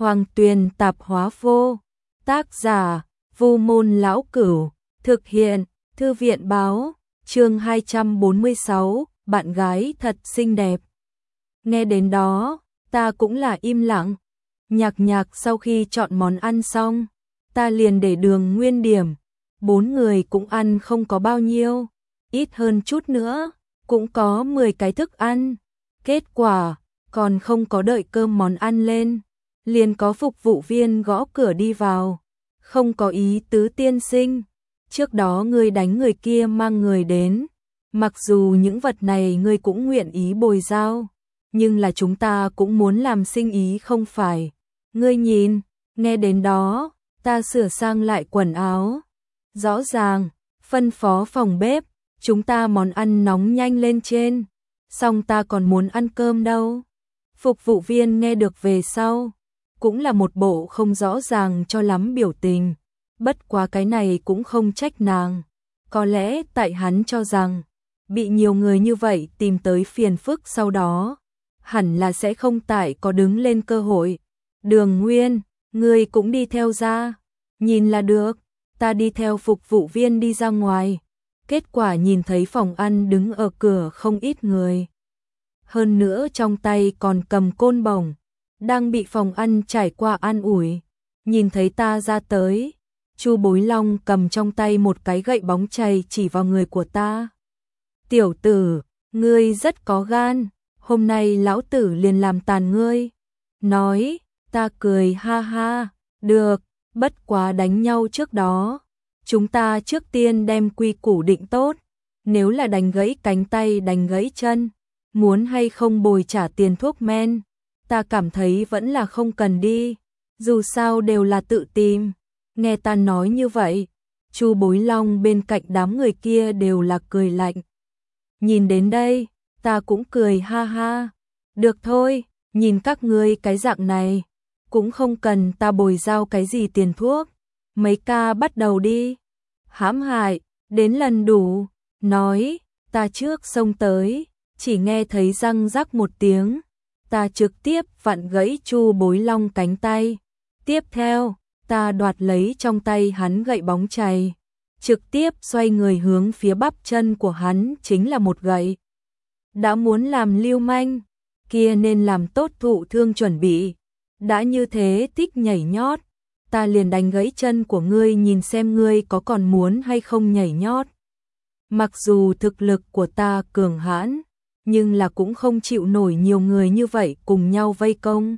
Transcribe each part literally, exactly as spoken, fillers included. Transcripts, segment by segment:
Hoàng Tuyền Tạp Hóa Vô. Tác giả: Vu Môn Lão Cửu. Thực hiện: Thư viện báo. Chương hai trăm bốn mươi sáu, bạn gái thật xinh đẹp. Nghe đến đó, ta cũng là im lặng. Nhạc Nhạc sau khi chọn món ăn xong, ta liền để đường nguyên điểm. Bốn người cũng ăn không có bao nhiêu, ít hơn chút nữa, cũng có mười cái thức ăn. Kết quả, còn không có đợi cơm món ăn lên, liền có phục vụ viên gõ cửa đi vào. Không có ý tứ tiên sinh, trước đó ngươi đánh người kia mang người đến, mặc dù những vật này ngươi cũng nguyện ý bồi giao, nhưng là chúng ta cũng muốn làm sinh ý không phải. Ngươi nhìn, nghe đến đó, ta sửa sang lại quần áo. Rõ ràng, phân phó phòng bếp, chúng ta món ăn nóng nhanh lên trên, xong ta còn muốn ăn cơm đâu. Phục vụ viên nghe được về sau, cũng là một bộ không rõ ràng cho lắm biểu tình, bất quá cái này cũng không trách nàng. Có lẽ tại hắn cho rằng, bị nhiều người như vậy tìm tới phiền phức sau đó, hẳn là sẽ không tại có đứng lên cơ hội. Đường Nguyên, ngươi cũng đi theo ra, nhìn là được. Ta đi theo phục vụ viên đi ra ngoài, kết quả nhìn thấy phòng ăn đứng ở cửa không ít người. Hơn nữa trong tay còn cầm côn bổng, đang bị phòng ăn trải qua an ủi. Nhìn thấy ta ra tới, Chu Bối Long cầm trong tay một cái gậy bóng chày chỉ vào người của ta. Tiểu tử, ngươi rất có gan, hôm nay lão tử liền làm tàn ngươi. Nói, ta cười ha ha, được, bất quá đánh nhau trước đó. Chúng ta trước tiên đem quy củ định tốt, nếu là đánh gãy cánh tay đánh gãy chân, muốn hay không bồi trả tiền thuốc men, ta cảm thấy vẫn là không cần đi, dù sao đều là tự tìm. Nghe ta nói như vậy, Chu Bối Long bên cạnh đám người kia đều là cười lạnh. Nhìn đến đây, ta cũng cười ha ha, được thôi, nhìn các ngươi cái dạng này, cũng không cần ta bồi giao cái gì tiền thuốc, mấy ca bắt đầu đi. Hãm hại, đến lần đủ, nói, ta trước xông tới, chỉ nghe thấy răng rắc một tiếng, ta trực tiếp vặn gãy Chu Bối Long cánh tay. Tiếp theo, ta đoạt lấy trong tay hắn gậy bóng chày, trực tiếp xoay người hướng phía bắp chân của hắn chính là một gậy. Đã muốn làm lưu manh, kia nên làm tốt thụ thương chuẩn bị. Đã như thế thích nhảy nhót, ta liền đánh gãy chân của ngươi nhìn xem ngươi có còn muốn hay không nhảy nhót. Mặc dù thực lực của ta cường hãn, nhưng là cũng không chịu nổi nhiều người như vậy cùng nhau vây công.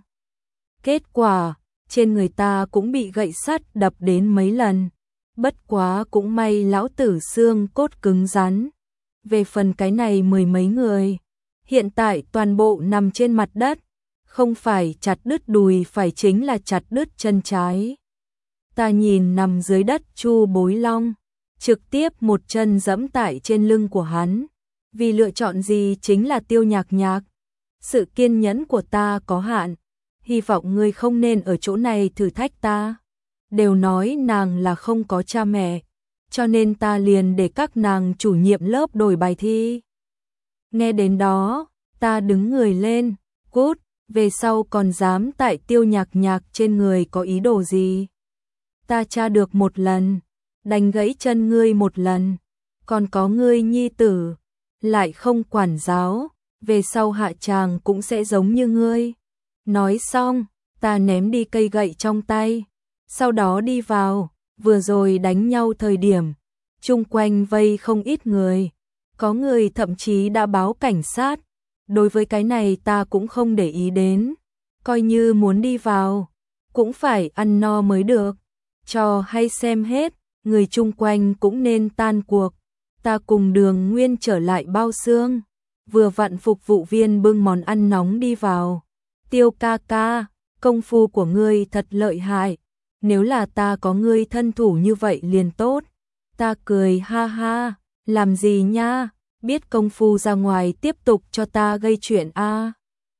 Kết quả, trên người ta cũng bị gậy sắt đập đến mấy lần. Bất quá cũng may lão tử xương cốt cứng rắn. Về phần cái này mười mấy người, hiện tại toàn bộ nằm trên mặt đất. Không phải chặt đứt đùi phải chính là chặt đứt chân trái. Ta nhìn nằm dưới đất Chu Bối Long, trực tiếp một chân giẫm tại trên lưng của hắn. Vì lựa chọn gì chính là Tiêu Nhạc Nhạc. Sự kiên nhẫn của ta có hạn, hy vọng ngươi không nên ở chỗ này thử thách ta. Đều nói nàng là không có cha mẹ, cho nên ta liền để các nàng chủ nhiệm lớp đổi bài thi. Nghe đến đó, ta đứng người lên, cút. Về sau còn dám tại Tiêu Nhạc Nhạc trên người có ý đồ gì? Ta tra được một lần, đánh gãy chân ngươi một lần, còn có ngươi nhi tử, lại không quản giáo, về sau hạ tràng cũng sẽ giống như ngươi. Nói xong, ta ném đi cây gậy trong tay, sau đó đi vào, vừa rồi đánh nhau thời điểm, chung quanh vây không ít người, có người thậm chí đã báo cảnh sát. Đối với cái này ta cũng không để ý đến, coi như muốn đi vào, cũng phải ăn no mới được. Cho hay xem hết, người chung quanh cũng nên tan cuộc. Ta cùng Đường Nguyên trở lại bao xương, vừa vặn phục vụ viên bưng món ăn nóng đi vào. Tiêu ca ca, công phu của ngươi thật lợi hại, nếu là ta có ngươi thân thủ như vậy liền tốt. Ta cười ha ha, làm gì nha? Biết công phu ra ngoài tiếp tục cho ta gây chuyện a? À?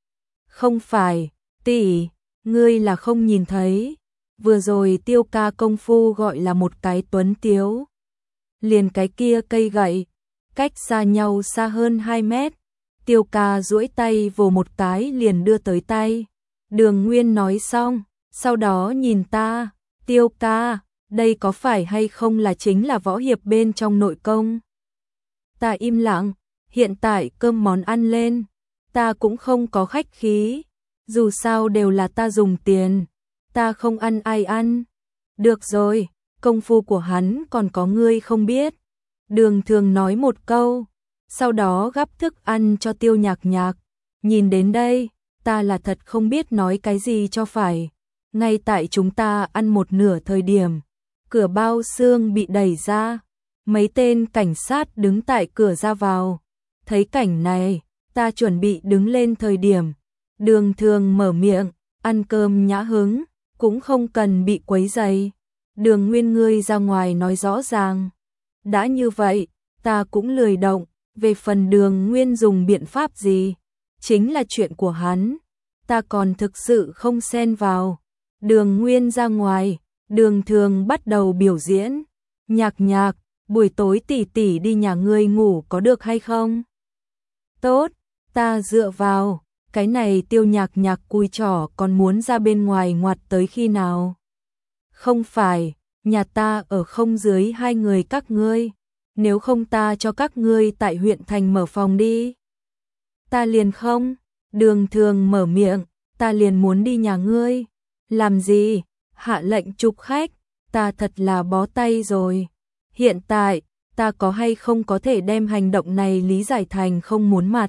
Không phải, tỷ, ngươi là không nhìn thấy, vừa rồi Tiêu ca công phu gọi là một cái tuấn tiếu. Liền cái kia cây gậy, cách xa nhau xa hơn hai mét, Tiêu ca duỗi tay vồ một cái liền đưa tới tay. Đường Nguyên nói xong, sau đó nhìn ta, Tiêu ca, đây có phải hay không là chính là võ hiệp bên trong nội công? Ta im lặng, hiện tại cơm món ăn lên, ta cũng không có khách khí, dù sao đều là ta dùng tiền, ta không ăn ai ăn. Được rồi, công phu của hắn còn có ngươi không biết. Đường Thường nói một câu, sau đó gắp thức ăn cho Tiêu Nhạc Nhạc. Nhìn đến đây, ta là thật không biết nói cái gì cho phải. Ngay tại chúng ta ăn một nửa thời điểm, cửa bao xương bị đẩy ra, mấy tên cảnh sát đứng tại cửa ra vào. Thấy cảnh này, ta chuẩn bị đứng lên thời điểm, Đường Thường mở miệng, ăn cơm nhã hứng, cũng không cần bị quấy rầy. Đường Nguyên ngươi ra ngoài nói rõ ràng. Đã như vậy, ta cũng lười động, về phần Đường Nguyên dùng biện pháp gì, chính là chuyện của hắn, ta còn thực sự không xen vào. Đường Nguyên ra ngoài, Đường Thường bắt đầu biểu diễn. Nhạc Nhạc, buổi tối tỷ tỷ đi nhà ngươi ngủ có được hay không? Tốt, ta dựa vào, cái này Tiêu Nhạc Nhạc cùi chỏ còn muốn ra bên ngoài ngoặt tới khi nào? Không phải, nhà ta ở không dưới hai người các ngươi, nếu không ta cho các ngươi tại huyện thành mở phòng đi. Ta liền không, Đường Thường mở miệng, ta liền muốn đi nhà ngươi. Làm gì? Hạ lệnh chụp khách, ta thật là bó tay rồi. Hiện tại, ta có hay không có thể đem hành động này lý giải thành không muốn mặt?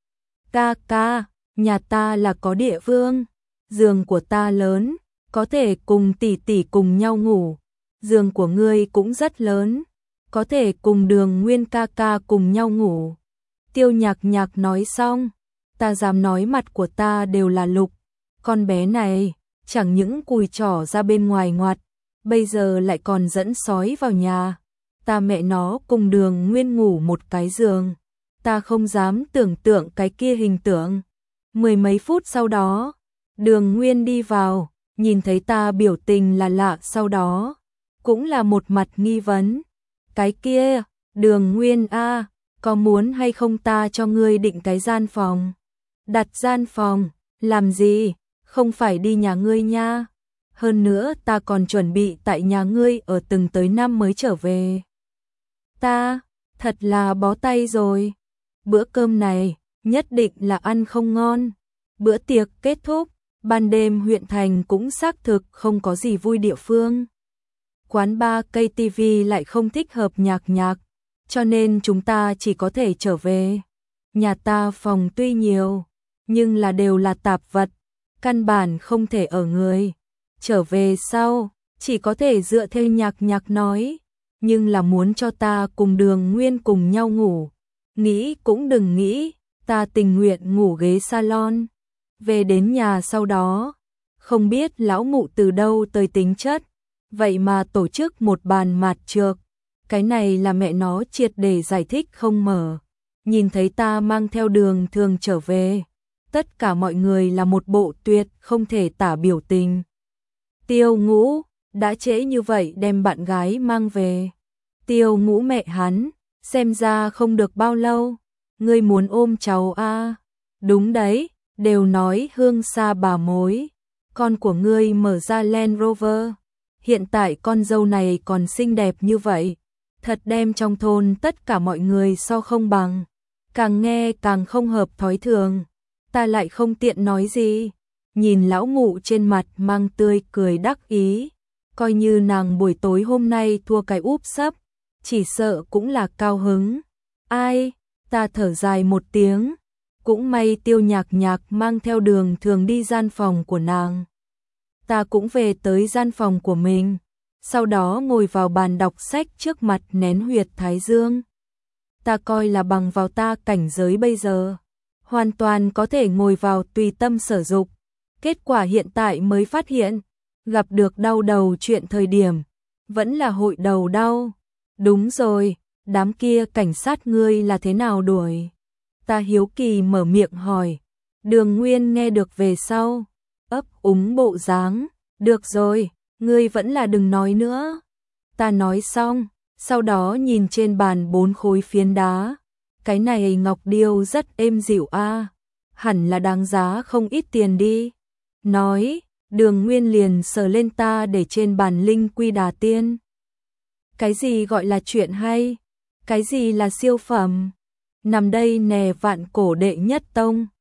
Ca ca, nhà ta là có địa phương, giường của ta lớn, có thể cùng tỷ tỷ cùng nhau ngủ. Giường của ngươi cũng rất lớn, có thể cùng Đường Nguyên ca ca cùng nhau ngủ. Tiêu Nhạc Nhạc nói xong, ta dám nói mặt của ta đều là lục. Con bé này, chẳng những cùi chỏ ra bên ngoài ngoặt, bây giờ lại còn dẫn sói vào nhà. Ta mẹ nó cùng Đường Nguyên ngủ một cái giường, ta không dám tưởng tượng cái kia hình tượng. Mười mấy phút sau đó, Đường Nguyên đi vào, nhìn thấy ta biểu tình là lạ, sau đó cũng là một mặt nghi vấn. Cái kia, Đường Nguyên a, có muốn hay không ta cho ngươi định cái gian phòng? Đặt gian phòng, làm gì? Không phải đi nhà ngươi nha. Hơn nữa ta còn chuẩn bị tại nhà ngươi ở từng tới năm mới trở về. Ta, thật là bó tay rồi. Bữa cơm này, nhất định là ăn không ngon. Bữa tiệc kết thúc, ban đêm huyện thành cũng xác thực không có gì vui địa phương. Quán bar cây ti vi lại không thích hợp Nhạc Nhạc, cho nên chúng ta chỉ có thể trở về. Nhà ta phòng tuy nhiều, nhưng là đều là tạp vật, căn bản không thể ở người. Trở về sau, chỉ có thể dựa theo Nhạc Nhạc nói, nhưng là muốn cho ta cùng Đường Nguyên cùng nhau ngủ. Nghĩ cũng đừng nghĩ, ta tình nguyện ngủ ghế salon. Về đến nhà sau đó, không biết lão mụ từ đâu tới tính chất, vậy mà tổ chức một bàn mạt trược. Cái này là mẹ nó triệt để giải thích không mở. Nhìn thấy ta mang theo Đường Thường trở về, tất cả mọi người là một bộ tuyệt không thể tả biểu tình. Tiêu Ngũ, đã trễ như vậy đem bạn gái mang về. Tiêu Ngũ mẹ hắn, xem ra không được bao lâu, ngươi muốn ôm cháu a? À? Đúng đấy, đều nói hương xa bà mối, con của ngươi mở ra Land Rover, hiện tại con dâu này còn xinh đẹp như vậy, thật đem trong thôn tất cả mọi người so không bằng. Càng nghe càng không hợp thói thường, ta lại không tiện nói gì. Nhìn lão mụ trên mặt mang tươi cười đắc ý, coi như nàng buổi tối hôm nay thua cái úp sấp, chỉ sợ cũng là cao hứng. Ai, ta thở dài một tiếng, cũng may Tiêu Nhạc Nhạc mang theo Đường Thường đi gian phòng của nàng. Ta cũng về tới gian phòng của mình, sau đó ngồi vào bàn đọc sách trước mặt nén huyệt thái dương. Ta coi là bằng vào ta cảnh giới bây giờ, hoàn toàn có thể ngồi vào tùy tâm sở dục. Kết quả hiện tại mới phát hiện, gặp được đau đầu chuyện thời điểm, vẫn là hội đầu đau. Đúng rồi, đám kia cảnh sát ngươi là thế nào đuổi? Ta hiếu kỳ mở miệng hỏi. Đường Nguyên nghe được về sau, ấp úng bộ dáng. Được rồi, ngươi vẫn là đừng nói nữa. Ta nói xong, sau đó nhìn trên bàn bốn khối phiến đá. Cái này ngọc điêu rất êm dịu a, hẳn là đáng giá không ít tiền đi. Nói, Đường Nguyên liền sờ lên ta để trên bàn Linh Quy Đà Tiên. Cái gì gọi là chuyện hay? Cái gì là siêu phẩm? Nằm đây nè, vạn cổ đệ nhất tông.